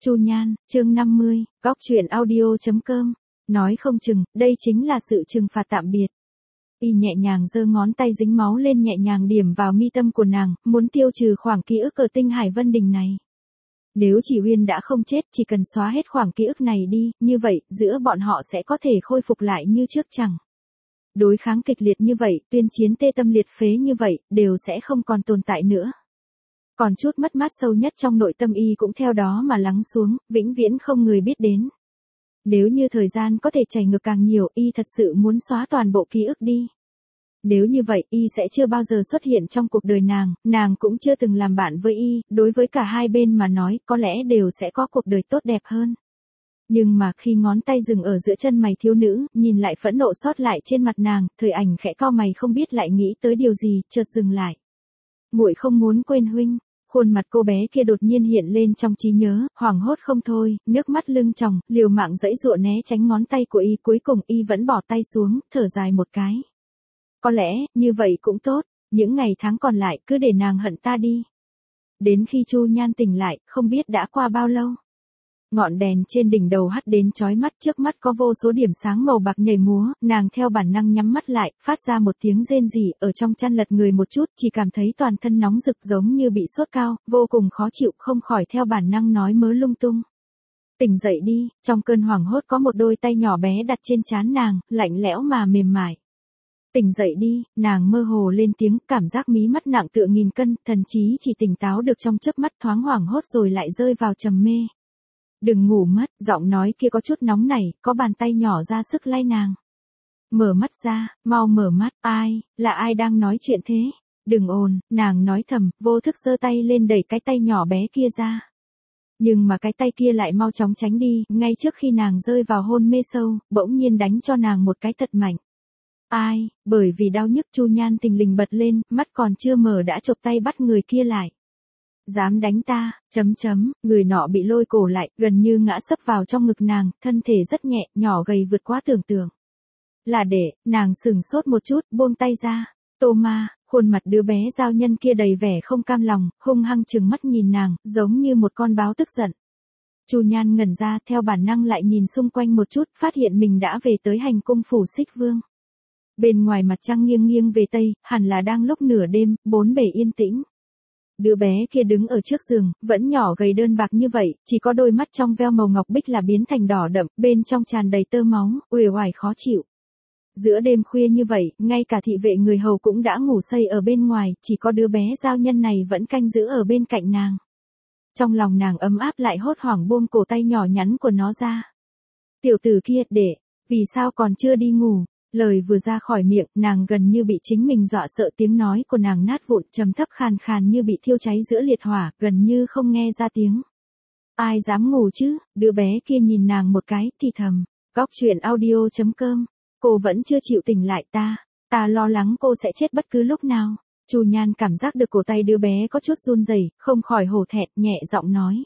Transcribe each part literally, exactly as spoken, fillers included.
Chu Nhan, chương năm mươi, góc truyện audio chấm com. Nói không chừng, đây chính là sự trừng phạt tạm biệt. Y nhẹ nhàng giơ ngón tay dính máu lên nhẹ nhàng điểm vào mi tâm của nàng, muốn tiêu trừ khoảng ký ức ở tinh Hải Vân Đình này. Nếu chỉ Uyên đã không chết, chỉ cần xóa hết khoảng ký ức này đi, như vậy, giữa bọn họ sẽ có thể khôi phục lại như trước chẳng. Đối kháng kịch liệt như vậy, tuyên chiến tê tâm liệt phế như vậy, đều sẽ không còn tồn tại nữa. Còn chút mất mát sâu nhất trong nội tâm y cũng theo đó mà lắng xuống, vĩnh viễn không người biết đến. Nếu như thời gian có thể chảy ngược càng nhiều, y thật sự muốn xóa toàn bộ ký ức đi. Nếu như vậy, y sẽ chưa bao giờ xuất hiện trong cuộc đời nàng, nàng cũng chưa từng làm bạn với y, đối với cả hai bên mà nói, có lẽ đều sẽ có cuộc đời tốt đẹp hơn. Nhưng mà khi ngón tay dừng ở giữa chân mày thiếu nữ, nhìn lại phẫn nộ sót lại trên mặt nàng, Thời Ảnh khẽ cau mày không biết lại nghĩ tới điều gì, chợt dừng lại. Muội không muốn quên huynh. Khuôn mặt cô bé kia đột nhiên hiện lên trong trí nhớ, hoảng hốt không thôi, nước mắt lưng tròng, liều mạng giãy giụa né tránh ngón tay của y, cuối cùng y vẫn bỏ tay xuống, thở dài một cái. Có lẽ, như vậy cũng tốt, những ngày tháng còn lại cứ để nàng hận ta đi. Đến khi Chu Nhan tỉnh lại, không biết đã qua bao lâu. Ngọn đèn trên đỉnh đầu hắt đến chói mắt, trước mắt có vô số điểm sáng màu bạc nhảy múa, nàng theo bản năng nhắm mắt lại, phát ra một tiếng rên rỉ, ở trong chăn lật người một chút, chỉ cảm thấy toàn thân nóng rực giống như bị sốt cao, vô cùng khó chịu, không khỏi theo bản năng nói mớ lung tung. Tỉnh dậy đi, trong cơn hoảng hốt có một đôi tay nhỏ bé đặt trên trán nàng, lạnh lẽo mà mềm mại. Tỉnh dậy đi, nàng mơ hồ lên tiếng, cảm giác mí mắt nặng tựa nghìn cân, thần trí chỉ tỉnh táo được trong chớp mắt, thoáng hoảng hốt rồi lại rơi vào trầm mê. Đừng ngủ mất, giọng nói kia có chút nóng nảy, có bàn tay nhỏ ra sức lay nàng. Mở mắt ra, mau mở mắt, ai, là ai đang nói chuyện thế? Đừng ồn, nàng nói thầm, vô thức giơ tay lên đẩy cái tay nhỏ bé kia ra. Nhưng mà cái tay kia lại mau chóng tránh đi, ngay trước khi nàng rơi vào hôn mê sâu, bỗng nhiên đánh cho nàng một cái thật mạnh. Ai, bởi vì đau nhức Chu Nhan thình lình bật lên, mắt còn chưa mở đã chộp tay bắt người kia lại. Dám đánh ta, chấm chấm, người nọ bị lôi cổ lại, gần như ngã sấp vào trong ngực nàng, thân thể rất nhẹ, nhỏ gầy vượt quá tưởng tượng. Là để, nàng sửng sốt một chút, buông tay ra. Tô Ma, khuôn mặt đứa bé giao nhân kia đầy vẻ không cam lòng, hung hăng trừng mắt nhìn nàng, giống như một con báo tức giận. Chu Nhan ngẩn ra, theo bản năng lại nhìn xung quanh một chút, phát hiện mình đã về tới hành cung phủ Xích Vương. Bên ngoài mặt trăng nghiêng nghiêng về tây, hẳn là đang lúc nửa đêm, bốn bề yên tĩnh. Đứa bé kia đứng ở trước giường, vẫn nhỏ gầy đơn bạc như vậy, chỉ có đôi mắt trong veo màu ngọc bích là biến thành đỏ đậm, bên trong tràn đầy tơ máu, uể oải khó chịu. Giữa đêm khuya như vậy, ngay cả thị vệ người hầu cũng đã ngủ say ở bên ngoài, chỉ có đứa bé giao nhân này vẫn canh giữ ở bên cạnh nàng. Trong lòng nàng ấm áp lại hốt hoảng buông cổ tay nhỏ nhắn của nó ra. Tiểu tử kia, để, vì sao còn chưa đi ngủ? Lời vừa ra khỏi miệng, nàng gần như bị chính mình dọa sợ, tiếng nói của nàng nát vụn, trầm thấp khàn khàn như bị thiêu cháy giữa liệt hỏa, gần như không nghe ra tiếng. Ai dám ngủ chứ? Đứa bé kia nhìn nàng một cái, thì thầm. Góc truyện audio chấm com. Cô vẫn chưa chịu tỉnh lại ta. Ta lo lắng cô sẽ chết bất cứ lúc nào. Chu Nhan cảm giác được cổ tay đứa bé có chút run rẩy, không khỏi hổ thẹn, nhẹ giọng nói.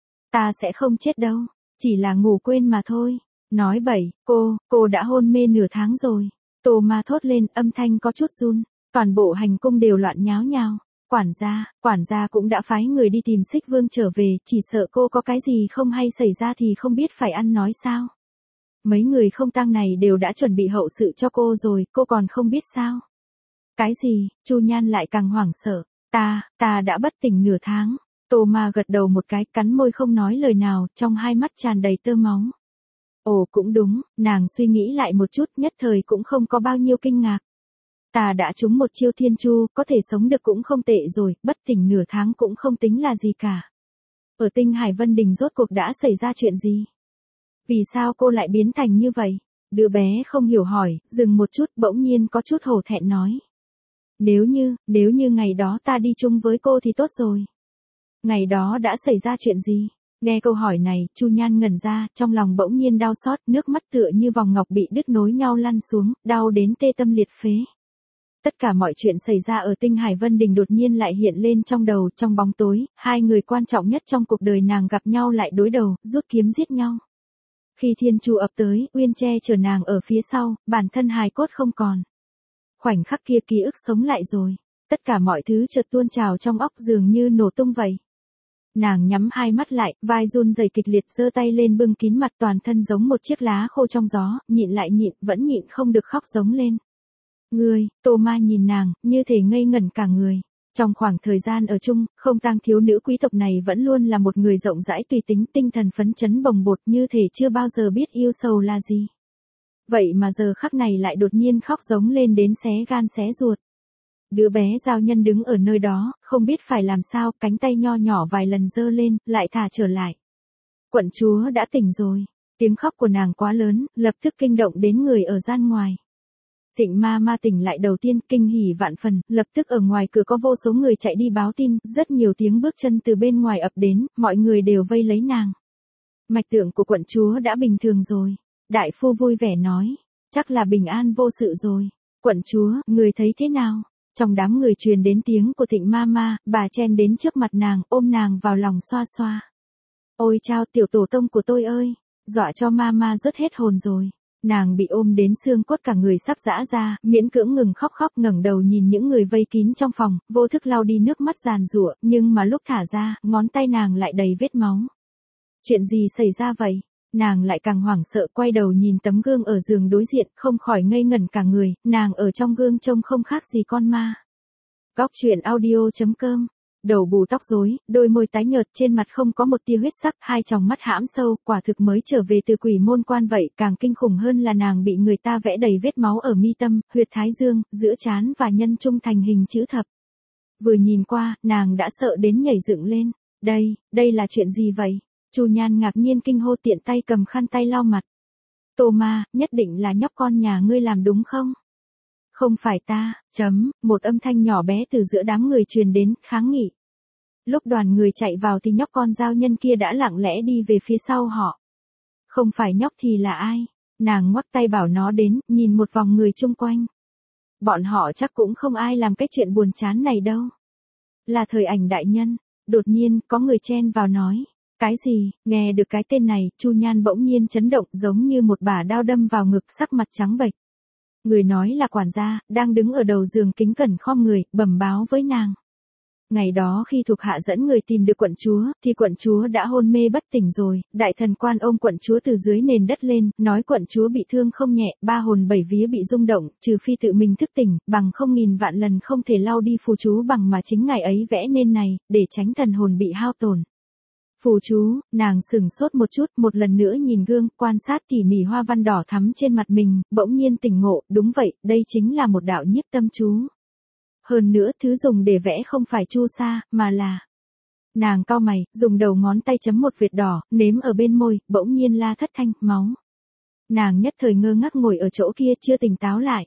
Ta sẽ không chết đâu. Chỉ là ngủ quên mà thôi. Nói bậy, cô, cô đã hôn mê nửa tháng rồi. Tô Ma thốt lên, âm thanh có chút run. Toàn bộ hành cung đều loạn nháo nhào. Quản gia, quản gia cũng đã phái người đi tìm Xích Vương trở về, chỉ sợ cô có cái gì không hay xảy ra thì không biết phải ăn nói sao. Mấy người không tang này đều đã chuẩn bị hậu sự cho cô rồi, cô còn không biết sao. Cái gì? Chu Nhan lại càng hoảng sợ. Ta, ta đã bất tỉnh nửa tháng. Tô Ma gật đầu một cái, cắn môi không nói lời nào, trong hai mắt tràn đầy tơ máu. Ồ cũng đúng, nàng suy nghĩ lại một chút, nhất thời cũng không có bao nhiêu kinh ngạc. Ta đã trúng một chiêu thiên chu, có thể sống được cũng không tệ rồi, bất tỉnh nửa tháng cũng không tính là gì cả. Ở tinh Hải Vân Đình rốt cuộc đã xảy ra chuyện gì? Vì sao cô lại biến thành như vậy? Đứa bé không hiểu hỏi, dừng một chút, bỗng nhiên có chút hổ thẹn nói. Nếu như, nếu như ngày đó ta đi chung với cô thì tốt rồi. Ngày đó đã xảy ra chuyện gì? Nghe câu hỏi này, Chu Nhan ngẩn ra, trong lòng bỗng nhiên đau xót, nước mắt tựa như vòng ngọc bị đứt nối nhau lăn xuống, đau đến tê tâm liệt phế. Tất cả mọi chuyện xảy ra ở tinh Hải Vân Đình đột nhiên lại hiện lên trong đầu, trong bóng tối, hai người quan trọng nhất trong cuộc đời nàng gặp nhau lại đối đầu, rút kiếm giết nhau. Khi thiên chu ập tới, Uyên che chở nàng ở phía sau, bản thân hài cốt không còn. Khoảnh khắc kia ký ức sống lại rồi, tất cả mọi thứ chợt tuôn trào trong óc dường như nổ tung vậy. Nàng nhắm hai mắt lại, vai run rẩy kịch liệt, giơ tay lên bưng kín mặt, toàn thân giống một chiếc lá khô trong gió, nhịn lại nhịn, vẫn nhịn không được khóc giống lên. Ngươi, Tô Ma nhìn nàng, như thể ngây ngẩn cả người. Trong khoảng thời gian ở chung, không tang thiếu nữ quý tộc này vẫn luôn là một người rộng rãi tùy tính, tinh thần phấn chấn bồng bột, như thể chưa bao giờ biết yêu sầu là gì. Vậy mà giờ khắc này lại đột nhiên khóc giống lên đến xé gan xé ruột. Đứa bé giao nhân đứng ở nơi đó, không biết phải làm sao, cánh tay nho nhỏ vài lần giơ lên, lại thả trở lại. Quận chúa đã tỉnh rồi. Tiếng khóc của nàng quá lớn, lập tức kinh động đến người ở gian ngoài. Thịnh ma ma tỉnh lại đầu tiên, kinh hỉ vạn phần, lập tức ở ngoài cửa có vô số người chạy đi báo tin, rất nhiều tiếng bước chân từ bên ngoài ập đến, mọi người đều vây lấy nàng. Mạch tượng của quận chúa đã bình thường rồi. Đại phu vui vẻ nói, chắc là bình an vô sự rồi. Quận chúa, người thấy thế nào? Trong đám người truyền đến tiếng của Thịnh ma ma, bà chen đến trước mặt nàng, ôm nàng vào lòng xoa xoa. Ôi chao, tiểu tổ tông của tôi ơi, dọa cho ma ma rớt hết hồn rồi. Nàng bị ôm đến xương cốt cả người sắp giã ra, miễn cưỡng ngừng khóc khóc, ngẩng đầu nhìn những người vây kín trong phòng, vô thức lau đi nước mắt giàn giụa, nhưng mà lúc thả ra, ngón tay nàng lại đầy vết máu. Chuyện gì xảy ra vậy? Nàng lại càng hoảng sợ, quay đầu nhìn tấm gương ở giường đối diện, không khỏi ngây ngẩn cả người, nàng ở trong gương trông không khác gì con ma. Góc truyện audio chấm com. Đầu bù tóc rối, đôi môi tái nhợt, trên mặt không có một tia huyết sắc, hai tròng mắt hãm sâu, quả thực mới trở về từ quỷ môn quan vậy, càng kinh khủng hơn là nàng bị người ta vẽ đầy vết máu ở mi tâm, huyệt thái dương, giữa trán và nhân trung thành hình chữ thập. Vừa nhìn qua, nàng đã sợ đến nhảy dựng lên. Đây, đây là chuyện gì vậy? Chu Nhan ngạc nhiên kinh hô, tiện tay cầm khăn tay lau mặt. Tô Ma, nhất định là nhóc con nhà ngươi làm đúng không? Không phải ta, chấm, một âm thanh nhỏ bé từ giữa đám người truyền đến, kháng nghị. Lúc đoàn người chạy vào thì nhóc con giao nhân kia đã lặng lẽ đi về phía sau họ. Không phải nhóc thì là ai? Nàng ngoắc tay bảo nó đến, nhìn một vòng người chung quanh. Bọn họ chắc cũng không ai làm cái chuyện buồn chán này đâu. Là Thời Ảnh đại nhân. Đột nhiên, có người chen vào nói. Cái gì? Nghe được cái tên này, Chu Nhan bỗng nhiên chấn động, giống như một bả đao đâm vào ngực, sắc mặt trắng bệch. Người nói là quản gia, đang đứng ở đầu giường kính cẩn khom người, bẩm báo với nàng. Ngày đó khi thuộc hạ dẫn người tìm được quận chúa, thì quận chúa đã hôn mê bất tỉnh rồi, đại thần quan ôm quận chúa từ dưới nền đất lên, nói quận chúa bị thương không nhẹ, ba hồn bảy vía bị rung động, trừ phi tự mình thức tỉnh, bằng không nghìn vạn lần không thể lau đi phù chú bằng mà chính ngài ấy vẽ nên này, để tránh thần hồn bị hao tổn. Phù chú, nàng sửng sốt một chút, một lần nữa nhìn gương, quan sát tỉ mỉ hoa văn đỏ thắm trên mặt mình, bỗng nhiên tỉnh ngộ, đúng vậy, đây chính là một đạo nhiếp tâm chú. Hơn nữa, thứ dùng để vẽ không phải chu sa, mà là... Nàng cau mày, dùng đầu ngón tay chấm một vệt đỏ, nếm ở bên môi, bỗng nhiên la thất thanh, máu. Nàng nhất thời ngơ ngác ngồi ở chỗ kia, chưa tỉnh táo lại.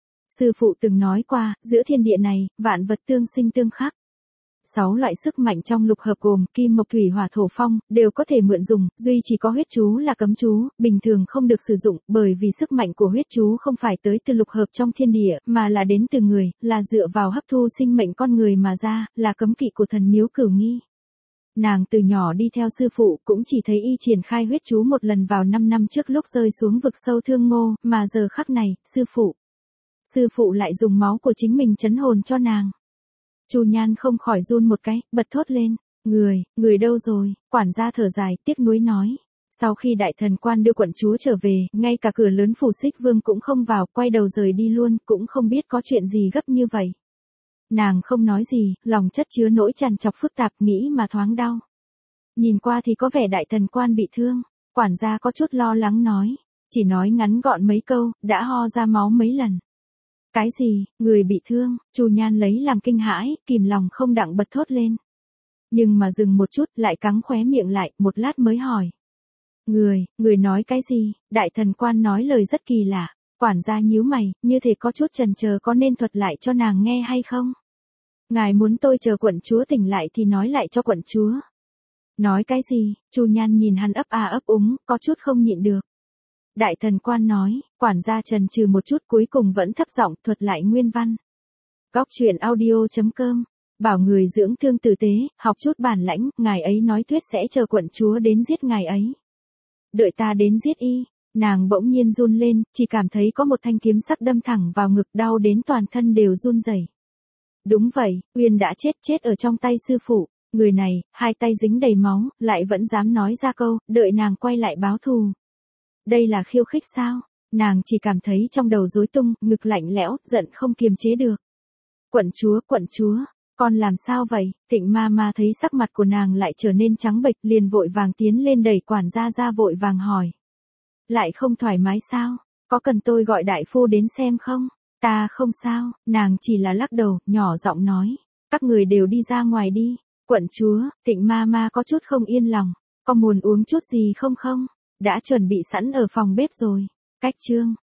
Sư phụ từng nói qua, giữa thiên địa này, vạn vật tương sinh tương khắc. Sáu loại sức mạnh trong lục hợp gồm kim mộc thủy hỏa thổ phong, đều có thể mượn dùng, duy chỉ có huyết chú là cấm chú, bình thường không được sử dụng, bởi vì sức mạnh của huyết chú không phải tới từ lục hợp trong thiên địa, mà là đến từ người, là dựa vào hấp thu sinh mệnh con người mà ra, là cấm kỵ của thần miếu Cửu Nghi. Nàng từ nhỏ đi theo sư phụ, cũng chỉ thấy y triển khai huyết chú một lần vào năm năm trước lúc rơi xuống vực sâu Thương Ngô, mà giờ khắc này, sư phụ. Sư phụ lại dùng máu của chính mình trấn hồn cho nàng. Chu Nhan không khỏi run một cái, bật thốt lên, người, người đâu rồi? Quản gia thở dài, tiếc nuối nói. Sau khi đại thần quan đưa quận chúa trở về, ngay cả cửa lớn phủ Xích Vương cũng không vào, quay đầu rời đi luôn, cũng không biết có chuyện gì gấp như vậy. Nàng không nói gì, lòng chất chứa nỗi trằn trọc phức tạp, nghĩ mà thoáng đau. Nhìn qua thì có vẻ đại thần quan bị thương, quản gia có chút lo lắng nói, chỉ nói ngắn gọn mấy câu, đã ho ra máu mấy lần. Cái gì, người bị thương? Chu Nhan lấy làm kinh hãi, kìm lòng không đặng bật thốt lên. Nhưng mà dừng một chút, lại cắn khóe miệng lại, một lát mới hỏi. Người, người nói cái gì? Đại thần quan nói lời rất kỳ lạ. Quản gia nhíu mày, như thể có chút chần chờ có nên thuật lại cho nàng nghe hay không? Ngài muốn tôi chờ quận chúa tỉnh lại thì nói lại cho quận chúa. Nói cái gì? Chu Nhan nhìn hắn ấp a ấp úng, có chút không nhịn được. Đại thần quan nói, quản gia chần chừ một chút cuối cùng vẫn thấp giọng thuật lại nguyên văn. Góc truyện audio chấm com. Bảo người dưỡng thương tử tế, học chút bản lãnh, ngài ấy nói thuyết sẽ chờ quận chúa đến giết ngài ấy. Đợi ta đến giết y, nàng bỗng nhiên run lên, chỉ cảm thấy có một thanh kiếm sắc đâm thẳng vào ngực, đau đến toàn thân đều run rẩy. Đúng vậy, Uyên đã chết chết ở trong tay sư phụ. Người này, hai tay dính đầy máu, lại vẫn dám nói ra câu, đợi nàng quay lại báo thù. Đây là khiêu khích sao? Nàng chỉ cảm thấy trong đầu rối tung, ngực lạnh lẽo, giận không kiềm chế được. Quận chúa, quận chúa, con làm sao vậy? Tịnh ma ma thấy sắc mặt của nàng lại trở nên trắng bệch, liền vội vàng tiến lên đẩy quản gia ra vội vàng hỏi. Lại không thoải mái sao? Có cần tôi gọi đại phu đến xem không? Ta không sao, nàng chỉ là lắc đầu, nhỏ giọng nói. Các người đều đi ra ngoài đi. Quận chúa, Tịnh ma ma có chút không yên lòng. Có muốn uống chút gì không không? Đã chuẩn bị sẵn ở phòng bếp rồi. Cách chương.